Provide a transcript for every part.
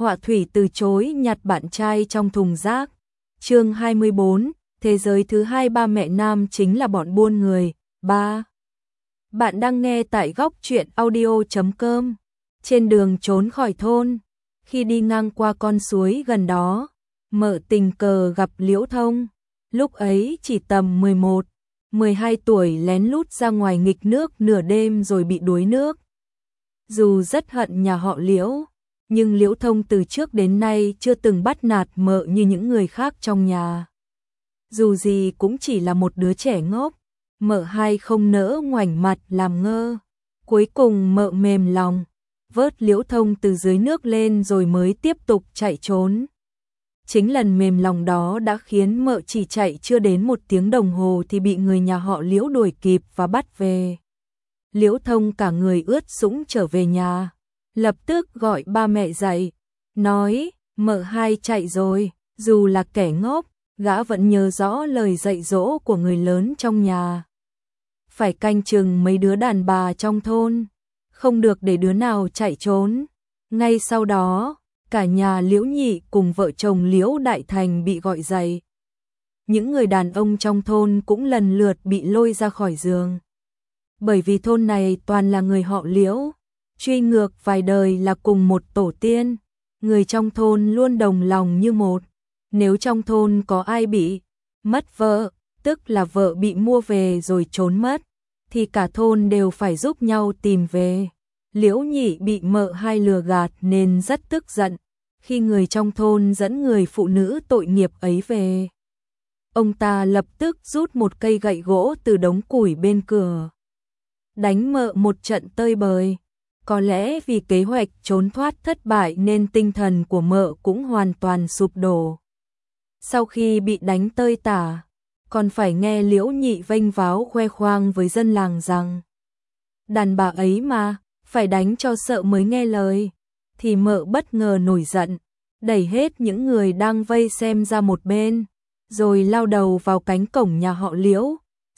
Họa thủy từ chối nhặt bạn trai trong thùng rác. Chương 24, thế giới thứ hai ba mẹ nam chính là bọn buôn người. 3. Bạn đang nghe tại góc truyện audio.com. Trên đường trốn khỏi thôn, khi đi ngang qua con suối gần đó, Mợ tình cờ gặp Liễu Thông. Lúc ấy chỉ tầm 11, 12 tuổi, lén lút ra ngoài nghịch nước nửa đêm rồi bị đuối nước. Dù rất hận nhà họ Liễu, nhưng Liễu Thông từ trước đến nay chưa từng bắt nạt Mợ như những người khác trong nhà. Dù gì cũng chỉ là một đứa trẻ ngốc, Mợ hai không nỡ ngoảnh mặt làm ngơ. Cuối cùng Mợ mềm lòng, vớt Liễu Thông từ dưới nước lên rồi mới tiếp tục chạy trốn. Chính lần mềm lòng đó đã khiến Mợ chỉ chạy chưa đến 1 tiếng đồng hồ thì bị người nhà họ Liễu đuổi kịp và bắt về. Liễu Thông cả người ướt sũng trở về nhà, lập tức gọi ba mẹ dậy, nói Mợ hai chạy rồi. Dù là kẻ ngốc, gã vẫn nhớ rõ lời dạy dỗ của người lớn trong nhà. Phải canh chừng mấy đứa đàn bà trong thôn, không được để đứa nào chạy trốn. Ngay sau đó, cả nhà Liễu Nhị cùng vợ chồng Liễu Đại Thành bị gọi dậy. Những người đàn ông trong thôn cũng lần lượt bị lôi ra khỏi giường. Bởi vì thôn này toàn là người họ Liễu, truy ngược vài đời là cùng một tổ tiên, người trong thôn luôn đồng lòng như một. Nếu trong thôn có ai bị mất vợ, tức là vợ bị mua về rồi trốn mất, thì cả thôn đều phải giúp nhau tìm về. Liễu Nhị bị Mợ hai lừa gạt nên rất tức giận khi người trong thôn dẫn người phụ nữ tội nghiệp ấy về. Ông ta lập tức rút một cây gậy gỗ từ đống củi bên cửa, đánh Mợ một trận tơi bời. Có lẽ vì kế hoạch trốn thoát thất bại nên tinh thần của Mợ cũng hoàn toàn sụp đổ. Sau khi bị đánh tơi tả, còn phải nghe Liễu Nhị vênh váo khoe khoang với dân làng rằng đàn bà ấy mà, phải đánh cho sợ mới nghe lời, thì Mợ bất ngờ nổi giận, đẩy hết những người đang vây xem ra một bên, rồi lao đầu vào cánh cổng nhà họ Liễu.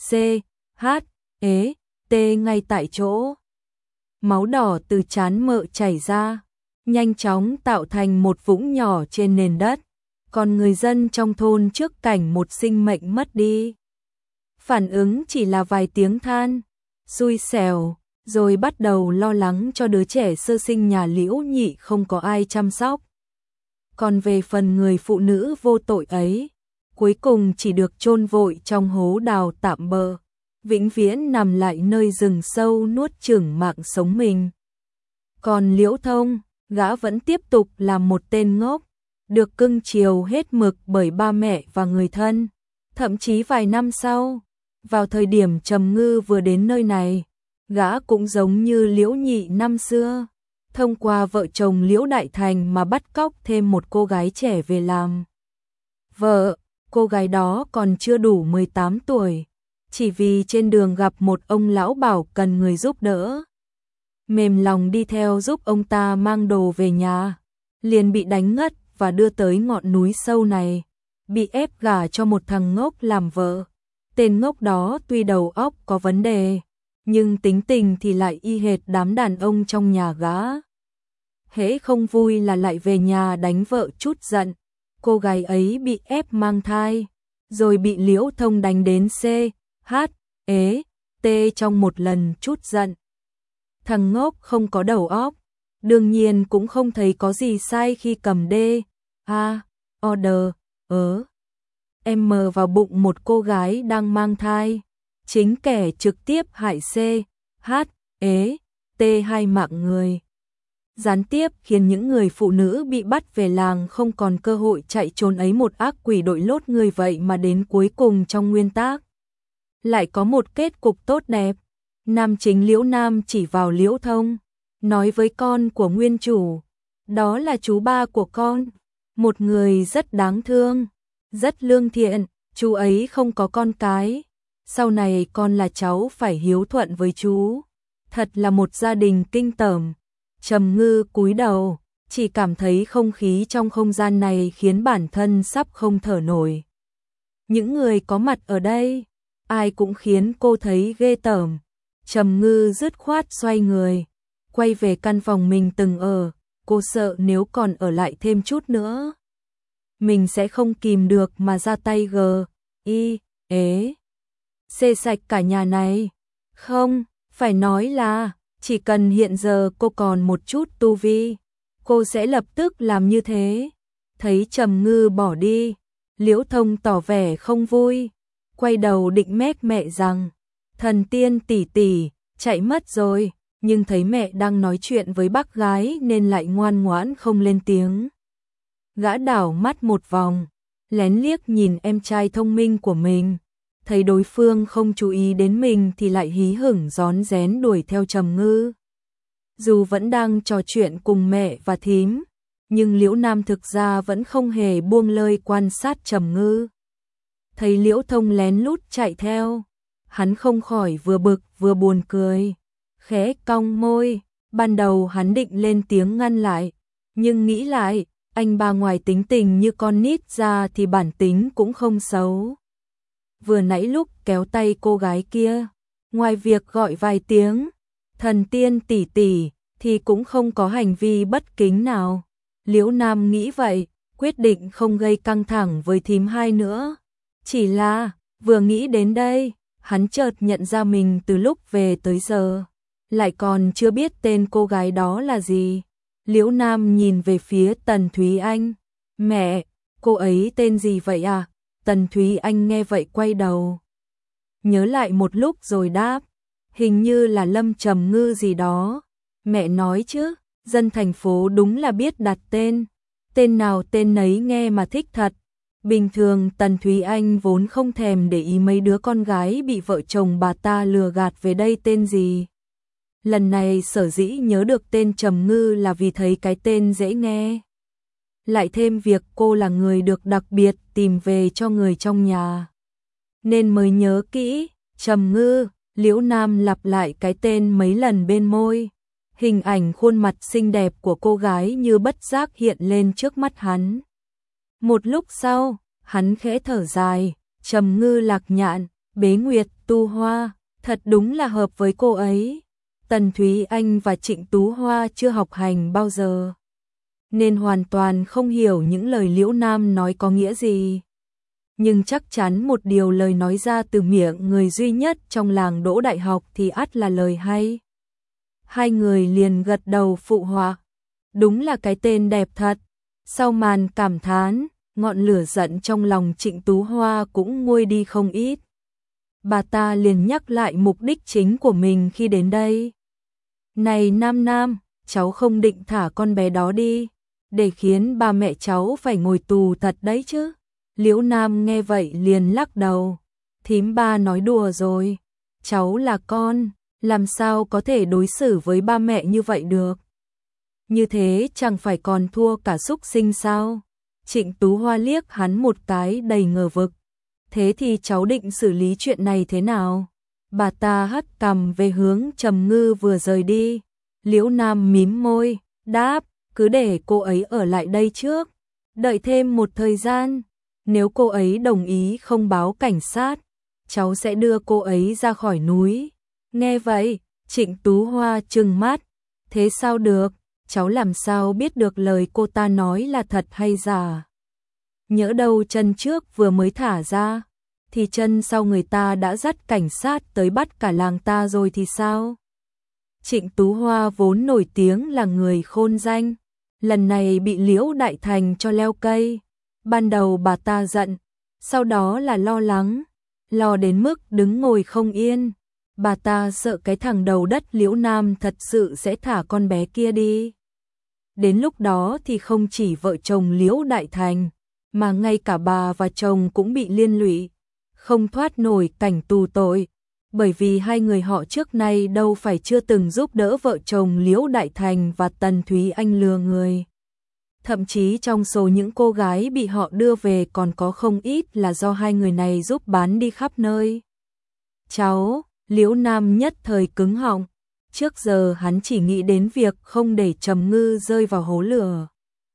C.H.E.T ngay tại chỗ. Máu đỏ từ trán Mợ chảy ra, nhanh chóng tạo thành một vũng nhỏ trên nền đất. Còn người dân trong thôn trước cảnh một sinh mệnh mất đi, phản ứng chỉ là vài tiếng than xui xẻo, rồi bắt đầu lo lắng cho đứa trẻ sơ sinh nhà Liễu Nhị không có ai chăm sóc. Còn về phần người phụ nữ vô tội ấy, cuối cùng chỉ được chôn vội trong hố đào tạm bợ, vĩnh viễn nằm lại nơi rừng sâu nuốt chửng mạng sống mình. Còn Liễu Thông, gã vẫn tiếp tục là một tên ngốc, được cưng chiều hết mực bởi ba mẹ và người thân. Thậm chí vài năm sau, vào thời điểm Trầm Ngư vừa đến nơi này, gã cũng giống như Liễu Nhị năm xưa, thông qua vợ chồng Liễu Đại Thành mà bắt cóc thêm một cô gái trẻ về làm vợ. Cô gái đó còn chưa đủ 18 tuổi, chỉ vì trên đường gặp một ông lão bảo cần người giúp đỡ, mềm lòng đi theo giúp ông ta mang đồ về nhà, liền bị đánh ngất và đưa tới ngọn núi sâu này, bị ép gả cho một thằng ngốc làm vợ. Tên ngốc đó tuy đầu óc có vấn đề, nhưng tính tình thì lại y hệt đám đàn ông trong nhà gã. Hễ không vui là lại về nhà đánh vợ chút giận. Cô gái ấy bị ép mang thai, rồi bị Liễu Thông đánh đến C.H.E.T trong một lần chút giận. Thằng ngốc không có đầu óc, đương nhiên cũng không thấy có gì sai khi cầm M vào bụng một cô gái đang mang thai. Chính kẻ trực tiếp hại C.H.E.T hai mạng người, gián tiếp khiến những người phụ nữ bị bắt về làng không còn cơ hội chạy trốn ấy. Một ác quỷ đội lốt người vậy mà đến cuối cùng trong nguyên tác lại có một kết cục tốt đẹp. Nam chính Liễu Nam chỉ vào Liễu Thông, nói với con của nguyên chủ, đó là chú ba của con, một người rất đáng thương, rất lương thiện. Chú ấy không có con cái, sau này con là cháu phải hiếu thuận với chú. Thật là một gia đình kinh tởm. Trầm Ngư cúi đầu, chỉ cảm thấy không khí trong không gian này khiến bản thân sắp không thở nổi. Những người có mặt ở đây, ai cũng khiến cô thấy ghê tởm. Trầm Ngư dứt khoát xoay người, quay về căn phòng mình từng ở, cô sợ nếu còn ở lại thêm chút nữa, mình sẽ không kìm được mà ra tay xê sạch cả nhà này. Không, phải nói là, chỉ cần hiện giờ cô còn một chút tu vi, cô sẽ lập tức làm như thế. Thấy Trầm Ngư bỏ đi, Liễu Thông tỏ vẻ không vui, quay đầu định mét mẹ rằng, Thần Tiên tỷ tỷ, chạy mất rồi, nhưng thấy mẹ đang nói chuyện với bác gái nên lại ngoan ngoãn không lên tiếng. Gã đảo mắt một vòng, lén liếc nhìn em trai thông minh của mình, thấy đối phương không chú ý đến mình thì lại hí hửng rón rén đuổi theo Trầm Ngư. Dù vẫn đang trò chuyện cùng mẹ và thím, nhưng Liễu Nam thực ra vẫn không hề buông lơi quan sát Trầm Ngư. Thấy Liễu Thông lén lút chạy theo, hắn không khỏi vừa bực vừa buồn cười, khẽ cong môi, ban đầu hắn định lên tiếng ngăn lại, nhưng nghĩ lại, anh ba ngoài tính tình như con nít ra thì bản tính cũng không xấu. Vừa nãy lúc kéo tay cô gái kia, ngoài việc gọi vài tiếng Thần Tiên tỷ tỷ thì cũng không có hành vi bất kính nào. Liễu Nam nghĩ vậy, quyết định không gây căng thẳng với thím hai nữa. Chỉ là, vừa nghĩ đến đây, hắn chợt nhận ra mình từ lúc về tới giờ lại còn chưa biết tên cô gái đó là gì. Liễu Nam nhìn về phía Tần Thúy Anh. Mẹ, cô ấy tên gì vậy à? Tần Thúy Anh nghe vậy quay đầu, nhớ lại một lúc rồi đáp, hình như là Lâm Trầm Ngư gì đó. Mẹ nói chứ, dân thành phố đúng là biết đặt tên, tên nào tên nấy nghe mà thích thật. Bình thường Tần Thúy Anh vốn không thèm để ý mấy đứa con gái bị vợ chồng bà ta lừa gạt về đây tên gì. Lần này sở dĩ nhớ được tên Trầm Ngư là vì thấy cái tên dễ nghe. Lại thêm việc cô là người được đặc biệt tìm về cho người trong nhà, nên mới nhớ kỹ. Trầm Ngư. Liễu Nam lặp lại cái tên mấy lần bên môi. Hình ảnh khuôn mặt xinh đẹp của cô gái như bất giác hiện lên trước mắt hắn. Một lúc sau, hắn khẽ thở dài, Trầm Ngư Lạc Nhạn, Bế Nguyệt Tu Hoa, thật đúng là hợp với cô ấy. Tần Thúy Anh và Trịnh Tú Hoa chưa học hành bao giờ, nên hoàn toàn không hiểu những lời Liễu Nam nói có nghĩa gì. Nhưng chắc chắn một điều lời nói ra từ miệng người duy nhất trong làng đỗ đại học thì ắt là lời hay. Hai người liền gật đầu phụ họa. Đúng là cái tên đẹp thật. Sau màn cảm thán, ngọn lửa giận trong lòng Trịnh Tú Hoa cũng nguôi đi không ít. Bà ta liền nhắc lại mục đích chính của mình khi đến đây. Này Nam Nam, cháu không định thả con bé đó đi, để khiến ba mẹ cháu phải ngồi tù thật đấy chứ. Liễu Nam nghe vậy liền lắc đầu. Thím ba nói đùa rồi, cháu là con, làm sao có thể đối xử với ba mẹ như vậy được. Như thế chẳng phải còn thua cả súc sinh sao. Trịnh Tú Hoa liếc hắn một cái đầy ngờ vực. Thế thì cháu định xử lý chuyện này thế nào? Bà ta hất cằm về hướng Trầm Ngư vừa rời đi. Liễu Nam mím môi, đáp, cứ để cô ấy ở lại đây trước, đợi thêm một thời gian. Nếu cô ấy đồng ý không báo cảnh sát, cháu sẽ đưa cô ấy ra khỏi núi. Nghe vậy, Trịnh Tú Hoa trừng mắt. Thế sao được, cháu làm sao biết được lời cô ta nói là thật hay giả? Nhỡ đâu chân trước vừa mới thả ra, thì chân sau người ta đã dắt cảnh sát tới bắt cả làng ta rồi thì sao? Trịnh Tú Hoa vốn nổi tiếng là người khôn danh, lần này bị Liễu Đại Thành cho leo cây. Ban đầu bà ta giận, sau đó là lo lắng, lo đến mức đứng ngồi không yên. Bà ta sợ cái thằng đầu đất Liễu Nam thật sự sẽ thả con bé kia đi. Đến lúc đó thì không chỉ vợ chồng Liễu Đại Thành, mà ngay cả bà và chồng cũng bị liên lụy, không thoát nổi cảnh tù tội. Bởi vì hai người họ trước nay đâu phải chưa từng giúp đỡ vợ chồng Liễu Đại Thành và Tần Thúy Anh lừa người. Thậm chí trong số những cô gái bị họ đưa về còn có không ít là do hai người này giúp bán đi khắp nơi. Cháu, Liễu Nam nhất thời cứng họng. Trước giờ hắn chỉ nghĩ đến việc không để Trầm Ngư rơi vào hố lửa,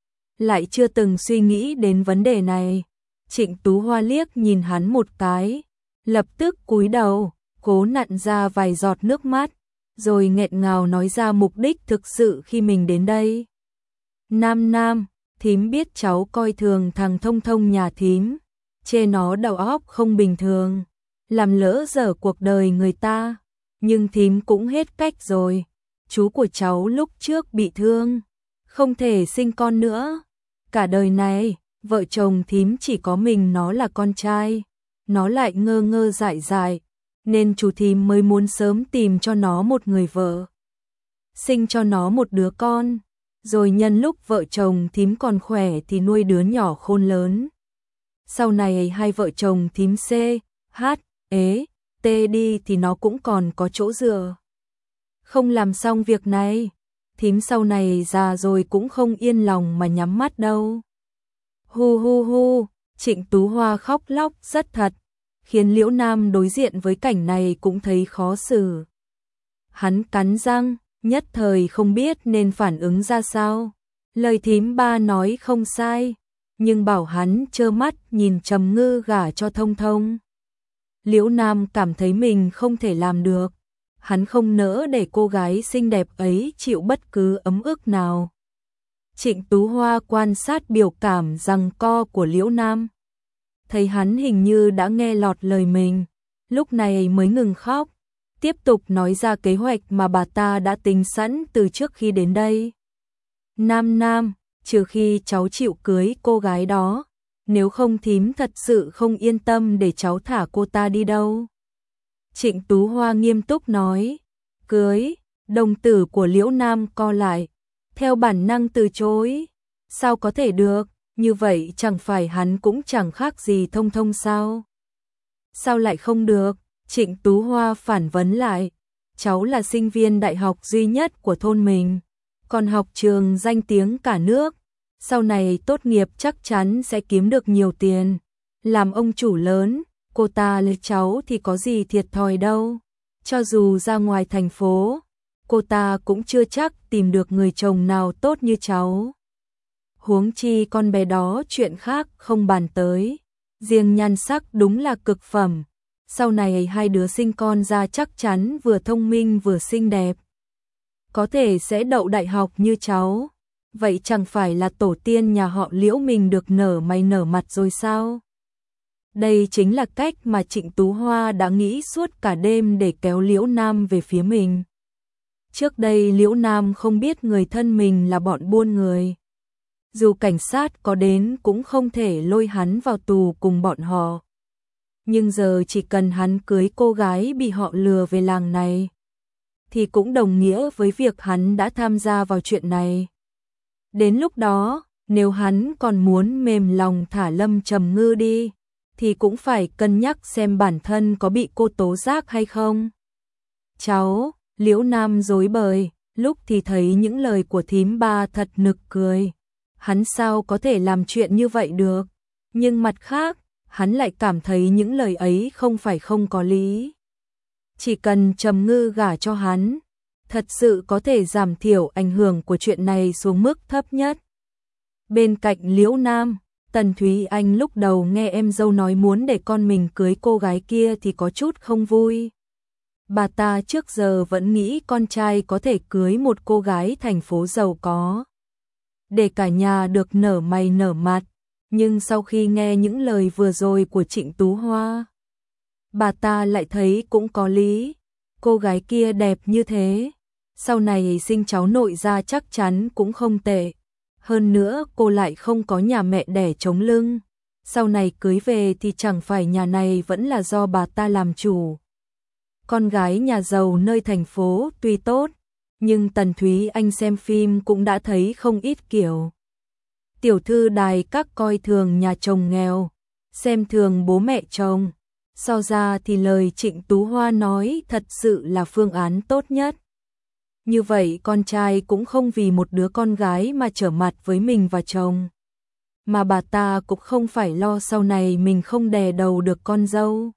lại chưa từng suy nghĩ đến vấn đề này. Trịnh Tú Hoa liếc nhìn hắn một cái, lập tức cúi đầu, cố nặn ra vài giọt nước mắt, rồi nghẹn ngào nói ra mục đích thực sự khi mình đến đây. Nam Nam, thím biết cháu coi thường thằng Thông Thông nhà thím, chê nó đầu óc không bình thường, làm lỡ dở cuộc đời người ta, nhưng thím cũng hết cách rồi. Chú của cháu lúc trước bị thương, không thể sinh con nữa. Cả đời này, vợ chồng thím chỉ có mình nó là con trai, nó lại ngơ ngơ dại dại, nên chú thím mới muốn sớm tìm cho nó một người vợ, sinh cho nó một đứa con, rồi nhân lúc vợ chồng thím còn khỏe thì nuôi đứa nhỏ khôn lớn. Sau này hai vợ chồng thím C, H, ế, T đi thì nó cũng còn có chỗ dựa. Không làm xong việc này, thím sau này già rồi cũng không yên lòng mà nhắm mắt đâu. Hu hu hu, Trịnh Tú Hoa khóc lóc rất thật, khiến Liễu Nam đối diện với cảnh này cũng thấy khó xử. Hắn cắn răng, nhất thời không biết nên phản ứng ra sao. Lời thím ba nói không sai, nhưng bảo hắn trơ mắt nhìn Trầm Ngư gả cho Thông Thông. Liễu Nam cảm thấy mình không thể làm được. Hắn không nỡ để cô gái xinh đẹp ấy chịu bất cứ ấm ức nào. Trịnh Tú Hoa quan sát biểu cảm giằng co của Liễu Nam. Thấy hắn hình như đã nghe lọt lời mình, lúc này mới ngừng khóc, tiếp tục nói ra kế hoạch mà bà ta đã tính sẵn từ trước khi đến đây. Nam Nam, trừ khi cháu chịu cưới cô gái đó, nếu không thím thật sự không yên tâm để cháu thả cô ta đi đâu. Trịnh Tú Hoa nghiêm túc nói. Cưới, đồng tử của Liễu Nam co lại, theo bản năng từ chối. Sao có thể được, như vậy chẳng phải hắn cũng chẳng khác gì Thông Thông sao? Sao lại không được? Trịnh Tú Hoa phản vấn lại. Cháu là sinh viên đại học duy nhất của thôn mình, còn học trường danh tiếng cả nước. Sau này tốt nghiệp chắc chắn sẽ kiếm được nhiều tiền, làm ông chủ lớn. Cô ta lấy cháu thì có gì thiệt thòi đâu. Cho dù ra ngoài thành phố, cô ta cũng chưa chắc tìm được người chồng nào tốt như cháu. Huống chi con bé đó chuyện khác không bàn tới, riêng nhan sắc đúng là cực phẩm. Sau này hai đứa sinh con ra chắc chắn vừa thông minh vừa xinh đẹp, có thể sẽ đậu đại học như cháu. Vậy chẳng phải là tổ tiên nhà họ Liễu mình được nở mày nở mặt rồi sao? Đây chính là cách mà Trịnh Tú Hoa đã nghĩ suốt cả đêm để kéo Liễu Nam về phía mình. Trước đây Liễu Nam không biết người thân mình là bọn buôn người. Dù cảnh sát có đến cũng không thể lôi hắn vào tù cùng bọn họ. Nhưng giờ chỉ cần hắn cưới cô gái bị họ lừa về làng này, thì cũng đồng nghĩa với việc hắn đã tham gia vào chuyện này. Đến lúc đó, nếu hắn còn muốn mềm lòng thả Lâm Trầm Ngư đi, thì cũng phải cân nhắc xem bản thân có bị cô tố giác hay không. Cháu, Liễu Nam rối bời, lúc thì thấy những lời của thím ba thật nực cười. Hắn sao có thể làm chuyện như vậy được, nhưng mặt khác, hắn lại cảm thấy những lời ấy không phải không có lý. Chỉ cần Trầm Ngư gả cho hắn, thật sự có thể giảm thiểu ảnh hưởng của chuyện này xuống mức thấp nhất. Bên cạnh Liễu Nam, Tần Thúy Anh lúc đầu nghe em dâu nói muốn để con mình cưới cô gái kia thì có chút không vui. Bà ta trước giờ vẫn nghĩ con trai có thể cưới một cô gái thành phố giàu có, để cả nhà được nở mày nở mặt. Nhưng sau khi nghe những lời vừa rồi của Trịnh Tú Hoa, bà ta lại thấy cũng có lý. Cô gái kia đẹp như thế, sau này sinh cháu nội ra chắc chắn cũng không tệ. Hơn nữa cô lại không có nhà mẹ đẻ chống lưng, sau này cưới về thì chẳng phải nhà này vẫn là do bà ta làm chủ. Con gái nhà giàu nơi thành phố tuy tốt, nhưng Tần Thúy Anh xem phim cũng đã thấy không ít kiểu. Tiểu thư đài các coi thường nhà chồng nghèo, xem thường bố mẹ chồng. So ra thì lời Trịnh Tú Hoa nói thật sự là phương án tốt nhất. Như vậy con trai cũng không vì một đứa con gái mà trở mặt với mình và chồng. Mà bà ta cũng không phải lo sau này mình không đè đầu được con dâu.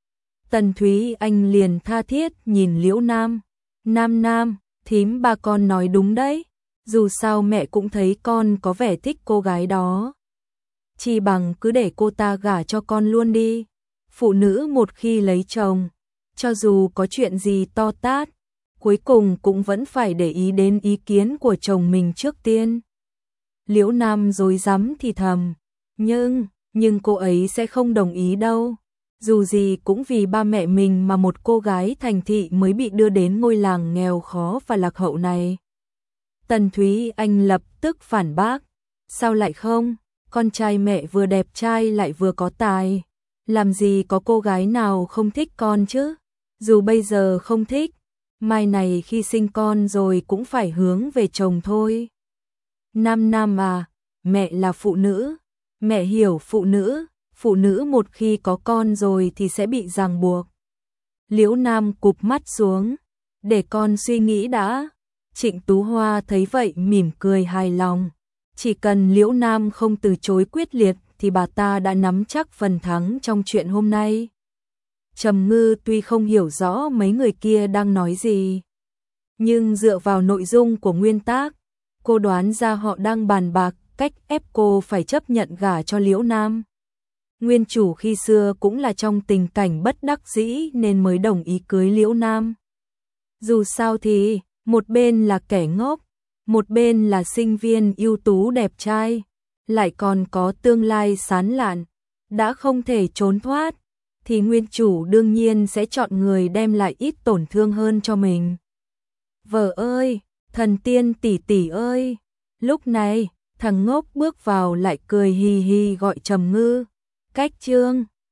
Tần Thúy Anh liền tha thiết nhìn Liễu Nam. Nam Nam, thím ba con nói đúng đấy. Dù sao mẹ cũng thấy con có vẻ thích cô gái đó. Chỉ bằng cứ để cô ta gả cho con luôn đi. Phụ nữ một khi lấy chồng, cho dù có chuyện gì to tát, cuối cùng cũng vẫn phải để ý đến ý kiến của chồng mình trước tiên. Liễu Nam rối rắm thì thầm, nhưng cô ấy sẽ không đồng ý đâu. Dù gì cũng vì ba mẹ mình mà một cô gái thành thị mới bị đưa đến ngôi làng nghèo khó và lạc hậu này. Tần Thúy Anh lập tức phản bác, sao lại không, con trai mẹ vừa đẹp trai lại vừa có tài, làm gì có cô gái nào không thích con chứ, dù bây giờ không thích, mai này khi sinh con rồi cũng phải hướng về chồng thôi. Nam à, mẹ là phụ nữ, mẹ hiểu phụ nữ một khi có con rồi thì sẽ bị ràng buộc. Liễu Nam cụp mắt xuống, để con suy nghĩ đã. Trịnh Tú Hoa thấy vậy mỉm cười hài lòng, chỉ cần Liễu Nam không từ chối quyết liệt thì bà ta đã nắm chắc phần thắng trong chuyện hôm nay. Trầm Ngư tuy không hiểu rõ mấy người kia đang nói gì, nhưng dựa vào nội dung của nguyên tác, cô đoán ra họ đang bàn bạc cách ép cô phải chấp nhận gả cho Liễu Nam. Nguyên chủ khi xưa cũng là trong tình cảnh bất đắc dĩ nên mới đồng ý cưới Liễu Nam. Dù sao thì, một bên là kẻ ngốc, một bên là sinh viên ưu tú đẹp trai, lại còn có tương lai sáng lạn, đã không thể trốn thoát, thì nguyên chủ đương nhiên sẽ chọn người đem lại ít tổn thương hơn cho mình. Vợ ơi, thần tiên tỷ tỷ ơi, lúc này, thằng ngốc bước vào lại cười hì hì gọi Trầm Ngư, cách chương.